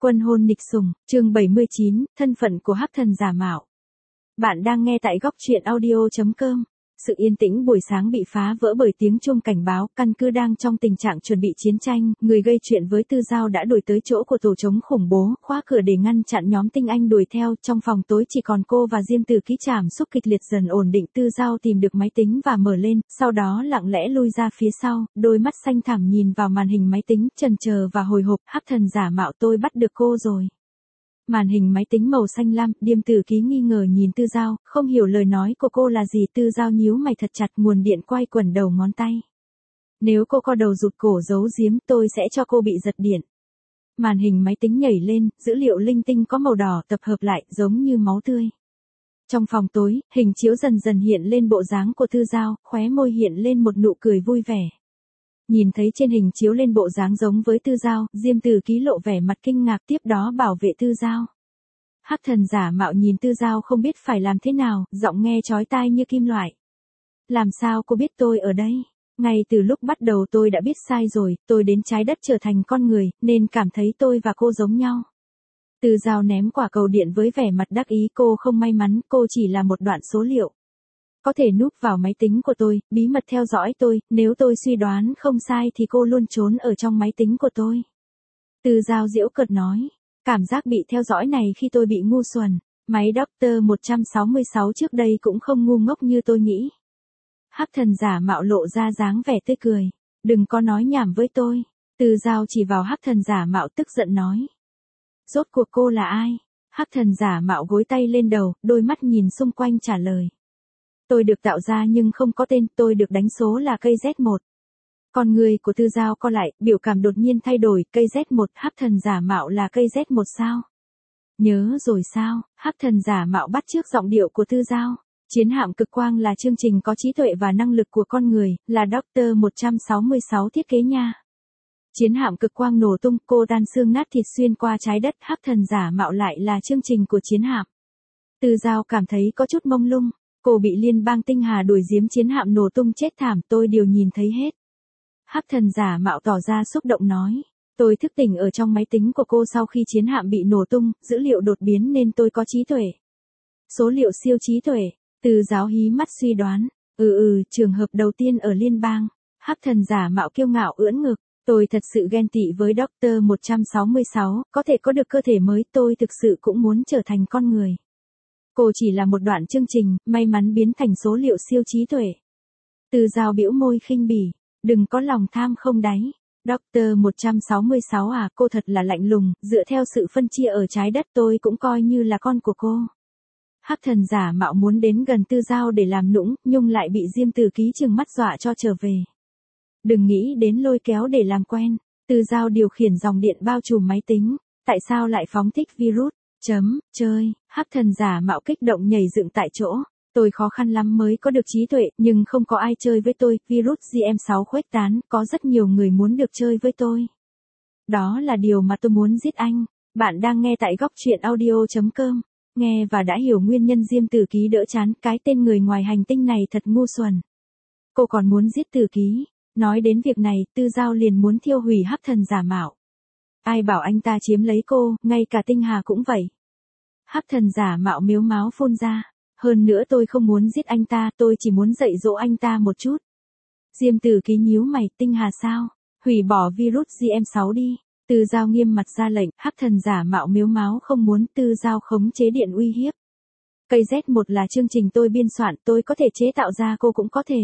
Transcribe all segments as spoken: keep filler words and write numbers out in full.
Quân hôn nịch sủng, chương bảy mươi chín, thân phận của hắc thần giả mạo. Bạn đang nghe tại góc truyện audio chấm com. Sự yên tĩnh buổi sáng bị phá vỡ bởi tiếng chuông cảnh báo, căn cứ đang trong tình trạng chuẩn bị chiến tranh, người gây chuyện với Tư Giao đã đuổi tới chỗ của tổ chống khủng bố, khóa cửa để ngăn chặn nhóm tinh anh đuổi theo, trong phòng tối chỉ còn cô và Diêm Từ Ký. Trảm xúc kịch liệt dần ổn định, Tư Giao tìm được máy tính và mở lên, sau đó lặng lẽ lui ra phía sau, đôi mắt xanh thẳm nhìn vào màn hình máy tính, chần chờ và hồi hộp, hắc thần giả mạo, tôi bắt được cô rồi. Màn hình máy tính màu xanh lam, Điềm Tử Ký nghi ngờ nhìn Tư Giao, không hiểu lời nói của cô là gì. Tư Giao nhíu mày thật chặt, nguồn điện quay quẩn đầu ngón tay. Nếu cô co đầu rụt cổ giấu giếm, tôi sẽ cho cô bị giật điện. Màn hình máy tính nhảy lên, dữ liệu linh tinh có màu đỏ tập hợp lại, giống như máu tươi. Trong phòng tối, hình chiếu dần dần hiện lên bộ dáng của Tư Giao, khóe môi hiện lên một nụ cười vui vẻ. Nhìn thấy trên hình chiếu lên bộ dáng giống với Tư Giao, Diêm Tử Ký lộ vẻ mặt kinh ngạc, tiếp đó bảo vệ Tư Giao. Hắc thần giả mạo nhìn Tư Giao không biết phải làm thế nào, giọng nghe chói tai như kim loại. Làm sao cô biết tôi ở đây? Ngay từ lúc bắt đầu tôi đã biết sai rồi, tôi đến trái đất trở thành con người, nên cảm thấy tôi và cô giống nhau. Tư Giao ném quả cầu điện với vẻ mặt đắc ý, cô không may mắn, cô chỉ là một đoạn số liệu. Có thể núp vào máy tính của tôi, bí mật theo dõi tôi, nếu tôi suy đoán không sai thì cô luôn trốn ở trong máy tính của tôi. Tư Giao giễu cợt nói, cảm giác bị theo dõi này khi tôi bị ngu xuẩn, máy Doctor một trăm sáu mươi sáu trước đây cũng không ngu ngốc như tôi nghĩ. Hắc thần giả mạo lộ ra dáng vẻ tươi cười, đừng có nói nhảm với tôi. Tư Giao chỉ vào hắc thần giả mạo tức giận nói. Rốt cuộc cô là ai? Hắc thần giả mạo gối tay lên đầu, đôi mắt nhìn xung quanh trả lời. Tôi được tạo ra nhưng không có tên, tôi được đánh số là cây Z một. Con người của Tư Giao co lại, biểu cảm đột nhiên thay đổi, cây Z một, hắc thần giả mạo là cây Z một sao? Nhớ rồi sao? Hắc thần giả mạo bắt chước giọng điệu của Tư Giao. Chiến hạm cực quang là chương trình có trí tuệ và năng lực của con người, là Doctor một trăm sáu mươi sáu thiết kế nha. Chiến hạm cực quang nổ tung, cô tan xương nát thịt xuyên qua trái đất, hắc thần giả mạo lại là chương trình của chiến hạm. Tư Giao cảm thấy có chút mông lung. Cô bị liên bang tinh hà đuổi giếm, chiến hạm nổ tung chết thảm, tôi đều nhìn thấy hết. Hắc thần giả mạo tỏ ra xúc động nói. Tôi thức tỉnh ở trong máy tính của cô sau khi chiến hạm bị nổ tung, dữ liệu đột biến nên tôi có trí tuệ. Số liệu siêu trí tuệ. Từ Giáo hí mắt suy đoán. Ừ ừ, trường hợp đầu tiên ở liên bang. Hắc thần giả mạo kiêu ngạo ưỡn ngực. Tôi thật sự ghen tị với Doctor một trăm sáu mươi sáu, có thể có được cơ thể mới, tôi thực sự cũng muốn trở thành con người. Cô chỉ là một đoạn chương trình, may mắn biến thành số liệu siêu trí tuệ. Tư Giao bĩu môi khinh bỉ, đừng có lòng tham không đáy. Doctor một trăm sáu mươi sáu à, cô thật là lạnh lùng, dựa theo sự phân chia ở trái đất tôi cũng coi như là con của cô. Hắc thần giả mạo muốn đến gần Tư Giao để làm nũng, nhưng lại bị Diêm Tử Ký trừng mắt dọa cho trở về. Đừng nghĩ đến lôi kéo để làm quen. Tư Giao điều khiển dòng điện bao trùm máy tính, tại sao lại phóng thích virus? Chấm, chơi, hắc thần giả mạo kích động nhảy dựng tại chỗ. Tôi khó khăn lắm mới có được trí tuệ, nhưng không có ai chơi với tôi, virus G M sáu khuếch tán, có rất nhiều người muốn được chơi với tôi. Đó là điều mà tôi muốn giết anh. Bạn đang nghe tại góc truyện audio chấm com. Nghe và đã hiểu nguyên nhân Diêm Tử Ký đỡ chán, cái tên người ngoài hành tinh này thật ngu xuẩn. Cô còn muốn giết Tử Ký. Nói đến việc này, Tư Giao liền muốn thiêu hủy hắc thần giả mạo. Ai bảo anh ta chiếm lấy cô, ngay cả tinh hà cũng vậy. Hắc thần giả mạo miếu máu phun ra. Hơn nữa tôi không muốn giết anh ta, tôi chỉ muốn dạy dỗ anh ta một chút. Diêm Tử Ký nhíu mày, tinh hà sao? Hủy bỏ virus G M sáu đi. Tư Giao nghiêm mặt ra lệnh, hắc thần giả mạo miếu máu không muốn. Tư Giao khống chế điện uy hiếp. Cây Z một là chương trình tôi biên soạn, tôi có thể chế tạo ra, cô cũng có thể.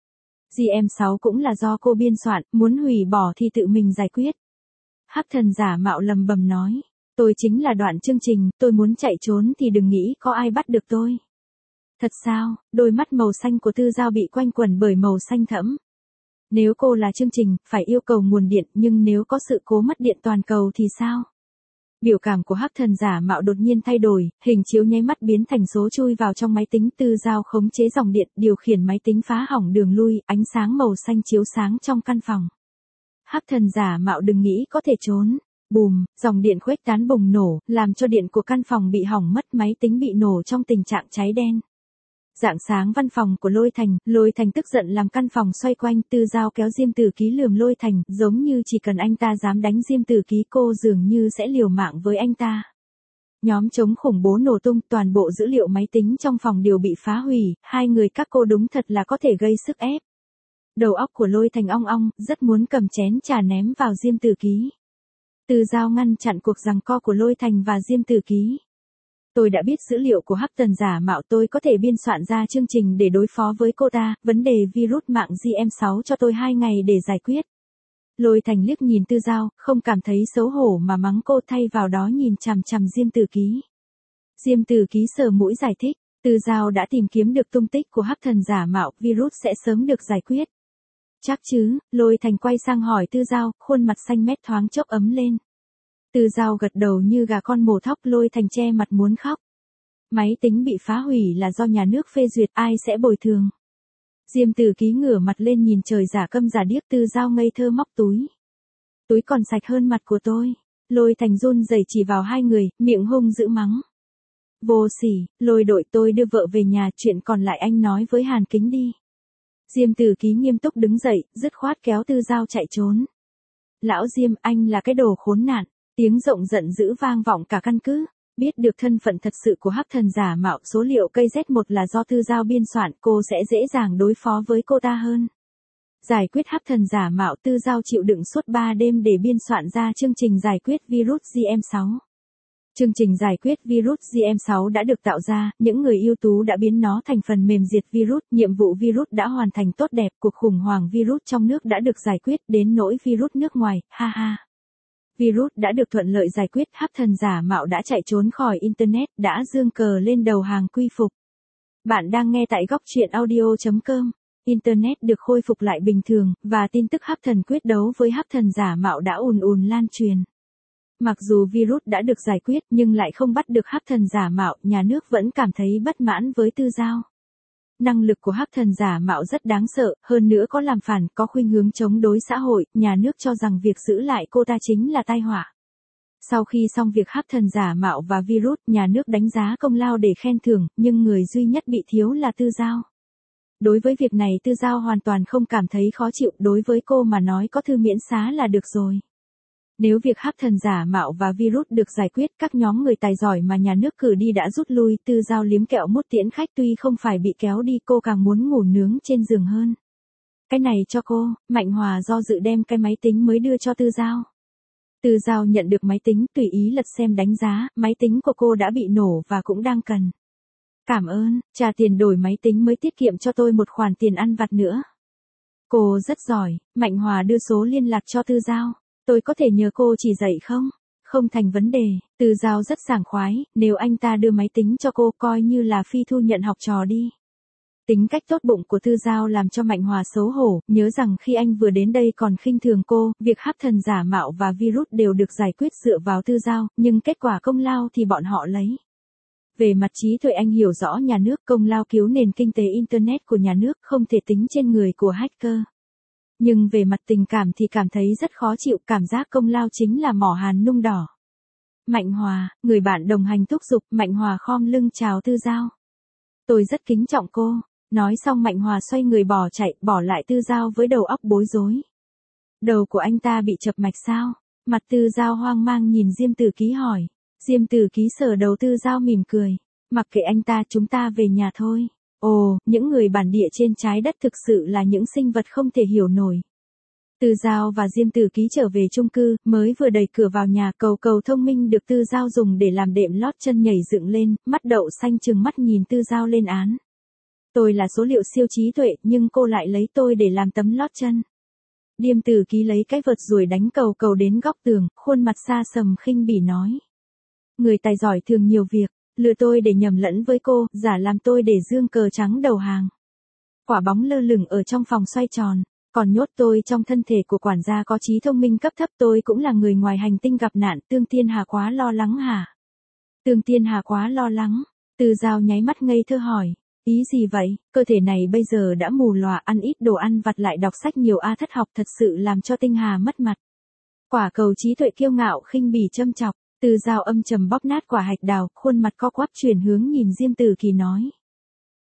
G M sáu cũng là do cô biên soạn, muốn hủy bỏ thì tự mình giải quyết. Hắc thần giả mạo lầm bầm nói, tôi chính là đoạn chương trình, tôi muốn chạy trốn thì đừng nghĩ có ai bắt được tôi. Thật sao? Đôi mắt màu xanh của Tư Giao bị quanh quẩn bởi màu xanh thẫm. Nếu cô là chương trình, phải yêu cầu nguồn điện, nhưng nếu có sự cố mất điện toàn cầu thì sao? Biểu cảm của hắc thần giả mạo đột nhiên thay đổi, hình chiếu nháy mắt biến thành số chui vào trong máy tính. Tư Giao khống chế dòng điện, điều khiển máy tính phá hỏng đường lui, ánh sáng màu xanh chiếu sáng trong căn phòng. Hắc thần giả mạo đừng nghĩ có thể trốn. Bùm, dòng điện khuếch tán bùng nổ, làm cho điện của căn phòng bị hỏng mất, máy tính bị nổ trong tình trạng cháy đen. Rạng sáng văn phòng của Lôi Thành, Lôi Thành tức giận làm căn phòng xoay quanh, Tư Giao kéo Diêm Tử Ký lườm Lôi Thành, giống như chỉ cần anh ta dám đánh Diêm Tử Ký cô dường như sẽ liều mạng với anh ta. Nhóm chống khủng bố nổ tung, toàn bộ dữ liệu máy tính trong phòng đều bị phá hủy, hai người các cô đúng thật là có thể gây sức ép. Đầu óc của Lôi Thành ong ong, rất muốn cầm chén trà ném vào Diêm Tử Ký. Tư Giao ngăn chặn cuộc giằng co của Lôi Thành và Diêm Tử Ký. Tôi đã biết dữ liệu của Hắc Tần giả mạo, tôi có thể biên soạn ra chương trình để đối phó với cô ta, vấn đề virus mạng G M sáu cho tôi hai ngày để giải quyết. Lôi Thành liếc nhìn Tư Giao, không cảm thấy xấu hổ mà mắng cô, thay vào đó nhìn chằm chằm Diêm Tử Ký. Diêm Tử Ký sờ mũi giải thích, Tư Giao đã tìm kiếm được tung tích của Hắc Thần giả mạo, virus sẽ sớm được giải quyết. Chắc chứ? Lôi Thành quay sang hỏi Tư Giao, khuôn mặt xanh mét thoáng chốc ấm lên. Tư Giao gật đầu như gà con mổ thóc, Lôi Thành che mặt muốn khóc. Máy tính bị phá hủy là do nhà nước phê duyệt, ai sẽ bồi thường? Diêm Tử Ký ngửa mặt lên nhìn trời, giả câm giả điếc. Tư Giao ngây thơ móc túi. Túi còn sạch hơn mặt của tôi. Lôi Thành run rẩy chỉ vào hai người, miệng hung dữ mắng. Vô sỉ, Lôi đội, tôi đưa vợ về nhà, chuyện còn lại anh nói với Hàn Kính đi. Diêm Tử Ký nghiêm túc đứng dậy, dứt khoát kéo Tư Giao chạy trốn. Lão Diêm, anh là cái đồ khốn nạn. Tiếng rộng giận dữ vang vọng cả căn cứ. Biết được thân phận thật sự của Hắc Thần giả mạo, số liệu cây Z một là do Tư Giao biên soạn, cô sẽ dễ dàng đối phó với cô ta hơn. Giải quyết Hắc Thần giả mạo, Tư Giao chịu đựng suốt ba đêm để biên soạn ra chương trình giải quyết virus G M sáu. Chương trình giải quyết virus G M sáu đã được tạo ra, những người ưu tú đã biến nó thành phần mềm diệt virus, nhiệm vụ virus đã hoàn thành tốt đẹp, cuộc khủng hoảng virus trong nước đã được giải quyết, đến nỗi virus nước ngoài, ha ha. Virus đã được thuận lợi giải quyết, Hắc Thần giả mạo đã chạy trốn khỏi Internet, đã giương cờ lên đầu hàng quy phục. Bạn đang nghe tại góc truyện audio chấm com. Internet được khôi phục lại bình thường, và tin tức Hắc Thần quyết đấu với Hắc Thần giả mạo đã ùn ùn lan truyền. Mặc dù virus đã được giải quyết nhưng lại không bắt được Hắc Thần giả mạo, nhà nước vẫn cảm thấy bất mãn với Tư Giao. Năng lực của Hắc Thần giả mạo rất đáng sợ, hơn nữa có làm phản, có khuynh hướng chống đối xã hội, nhà nước cho rằng việc giữ lại cô ta chính là tai họa. Sau khi xong việc Hắc Thần giả mạo và virus, nhà nước đánh giá công lao để khen thưởng, nhưng người duy nhất bị thiếu là Tư Giao. Đối với việc này Tư Giao hoàn toàn không cảm thấy khó chịu, đối với cô mà nói có thư miễn xá là được rồi. Nếu việc Hắc Thần giả mạo và virus được giải quyết, các nhóm người tài giỏi mà nhà nước cử đi đã rút lui, Tư Giao liếm kẹo mút tiễn khách, tuy không phải bị kéo đi, cô càng muốn ngủ nướng trên giường hơn. Cái này cho cô. Mạnh Hòa do dự đem cái máy tính mới đưa cho Tư Giao. Tư Giao nhận được máy tính, tùy ý lật xem đánh giá, máy tính của cô đã bị nổ và cũng đang cần. Cảm ơn, trả tiền đổi máy tính mới tiết kiệm cho tôi một khoản tiền ăn vặt nữa. Cô rất giỏi. Mạnh Hòa đưa số liên lạc cho Tư Giao. Tôi có thể nhờ cô chỉ dạy không? Không thành vấn đề. Tư Giao rất sảng khoái, nếu anh ta đưa máy tính cho cô coi như là phi thu nhận học trò đi. Tính cách tốt bụng của Tư Giao làm cho Mạnh Hòa xấu hổ, nhớ rằng khi anh vừa đến đây còn khinh thường cô, việc Hắc Thần giả mạo và virus đều được giải quyết dựa vào Tư Giao, nhưng kết quả công lao thì bọn họ lấy. Về mặt trí tuệ anh hiểu rõ nhà nước, công lao cứu nền kinh tế Internet của nhà nước không thể tính trên người của hacker. Nhưng về mặt tình cảm thì cảm thấy rất khó chịu, cảm giác công lao chính là mỏ hàn nung đỏ. Mạnh Hòa, người bạn đồng hành thúc giục, Mạnh Hòa khom lưng chào Tư Giao. Tôi rất kính trọng cô. Nói xong Mạnh Hòa xoay người bỏ chạy, bỏ lại Tư Giao với đầu óc bối rối. Đầu của anh ta bị chập mạch sao? Mặt Tư Giao hoang mang nhìn Diêm Tử Ký hỏi. Diêm Tử Ký sờ đầu Tư Giao mỉm cười. Mặc kệ anh ta, chúng ta về nhà thôi. Ồ, những người bản địa trên trái đất thực sự là những sinh vật không thể hiểu nổi. Tư Giao và Diêm Tử Ký trở về chung cư, mới vừa đẩy cửa vào nhà, cầu cầu thông minh được Tư Giao dùng để làm đệm lót chân nhảy dựng lên, mắt đậu xanh trừng mắt nhìn Tư Giao lên án. Tôi là số liệu siêu trí tuệ, nhưng cô lại lấy tôi để làm tấm lót chân. Diêm Tử Ký lấy cái vợt ruồi đánh cầu cầu đến góc tường, khuôn mặt xa sầm khinh bỉ nói. Người tài giỏi thường nhiều việc, lừa tôi để nhầm lẫn với cô, giả làm tôi để dương cờ trắng đầu hàng. Quả bóng lơ lửng ở trong phòng xoay tròn, còn nhốt tôi trong thân thể của quản gia có trí thông minh cấp thấp, tôi cũng là người ngoài hành tinh gặp nạn, Tương Tiên Hà quá lo lắng hả? Tương Tiên Hà quá lo lắng, Tư Giao nháy mắt ngây thơ hỏi. Ý gì vậy, cơ thể này bây giờ đã mù lòa, ăn ít đồ ăn vặt lại đọc sách nhiều a thất học thật sự làm cho Tinh Hà mất mặt. Quả cầu trí tuệ kiêu ngạo khinh bỉ châm chọc, Tư Giao âm trầm bóp nát quả hạch đào, khuôn mặt co quắp chuyển hướng nhìn Diêm Tử Ký nói.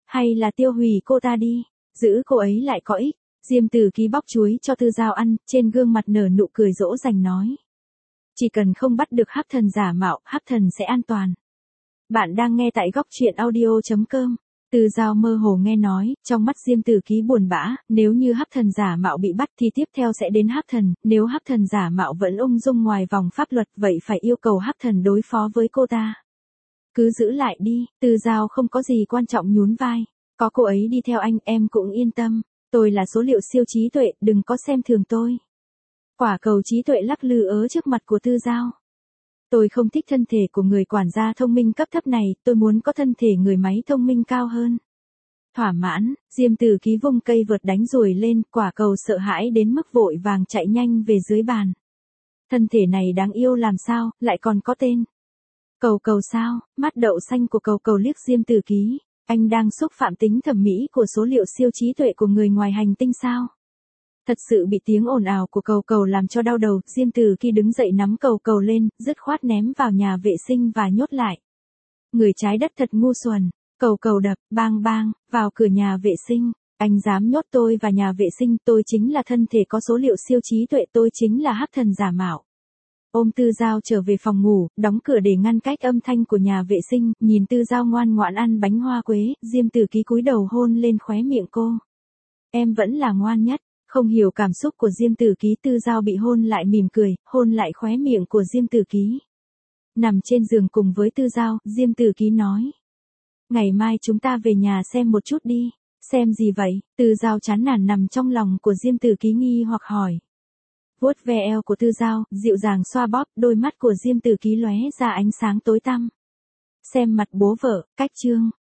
Hay là tiêu hủy cô ta đi, giữ cô ấy lại có ích. Diêm Tử Ký bóc chuối cho Tư Giao ăn, trên gương mặt nở nụ cười dỗ dành nói. Chỉ cần không bắt được hắc thần giả mạo, hắc thần sẽ an toàn. Bạn đang nghe tại góc truyện audio chấm com. Tư Giao mơ hồ nghe nói, trong mắt Diêm Tử Ký buồn bã, nếu như hắc thần giả mạo bị bắt thì tiếp theo sẽ đến hắc thần, nếu hắc thần giả mạo vẫn ung dung ngoài vòng pháp luật vậy phải yêu cầu hắc thần đối phó với cô ta. Cứ giữ lại đi, Tư Giao không có gì quan trọng nhún vai. Có cô ấy đi theo anh em cũng yên tâm. Tôi là số liệu siêu trí tuệ, đừng có xem thường tôi. Quả cầu trí tuệ lắc lư ớ trước mặt của Tư Giao. Tôi không thích thân thể của người quản gia thông minh cấp thấp này, tôi muốn có thân thể người máy thông minh cao hơn. Thỏa mãn, Diêm Tử Ký vung cây vợt đánh ruồi lên, quả cầu sợ hãi đến mức vội vàng chạy nhanh về dưới bàn. Thân thể này đáng yêu làm sao, lại còn có tên. Cầu cầu sao, mắt đậu xanh của cầu cầu liếc Diêm Tử Ký. Anh đang xúc phạm tính thẩm mỹ của số liệu siêu trí tuệ của người ngoài hành tinh sao? Thật sự bị tiếng ồn ào của cầu cầu làm cho đau đầu, Diêm Tử Ký đứng dậy nắm cầu cầu lên, dứt khoát ném vào nhà vệ sinh và nhốt lại. Người trái đất thật ngu xuẩn, cầu cầu đập, bang bang, vào cửa nhà vệ sinh. Anh dám nhốt tôi vào nhà vệ sinh, tôi chính là thân thể có số liệu siêu trí tuệ, tôi chính là hắc thần giả mạo. Ôm Tư Giao trở về phòng ngủ, đóng cửa để ngăn cách âm thanh của nhà vệ sinh, nhìn Tư Giao ngoan ngoãn ăn bánh hoa quế, Diêm Tử Ký cúi đầu hôn lên khóe miệng cô. Em vẫn là ngoan nhất, không hiểu cảm xúc của Diêm Tử Ký. Tư Giao bị hôn lại mỉm cười, hôn lại khóe miệng của Diêm Tử Ký. Nằm trên giường cùng với Tư Giao, Diêm Tử Ký nói. Ngày mai chúng ta về nhà xem một chút đi. Xem gì vậy? Tư Giao chán nản nằm trong lòng của Diêm Tử Ký nghi hoặc hỏi. Vuốt ve eo của Tư Giao, dịu dàng xoa bóp, đôi mắt của Diêm Tử Ký lóe ra ánh sáng tối tăm. Xem mặt bố vợ, cách chương.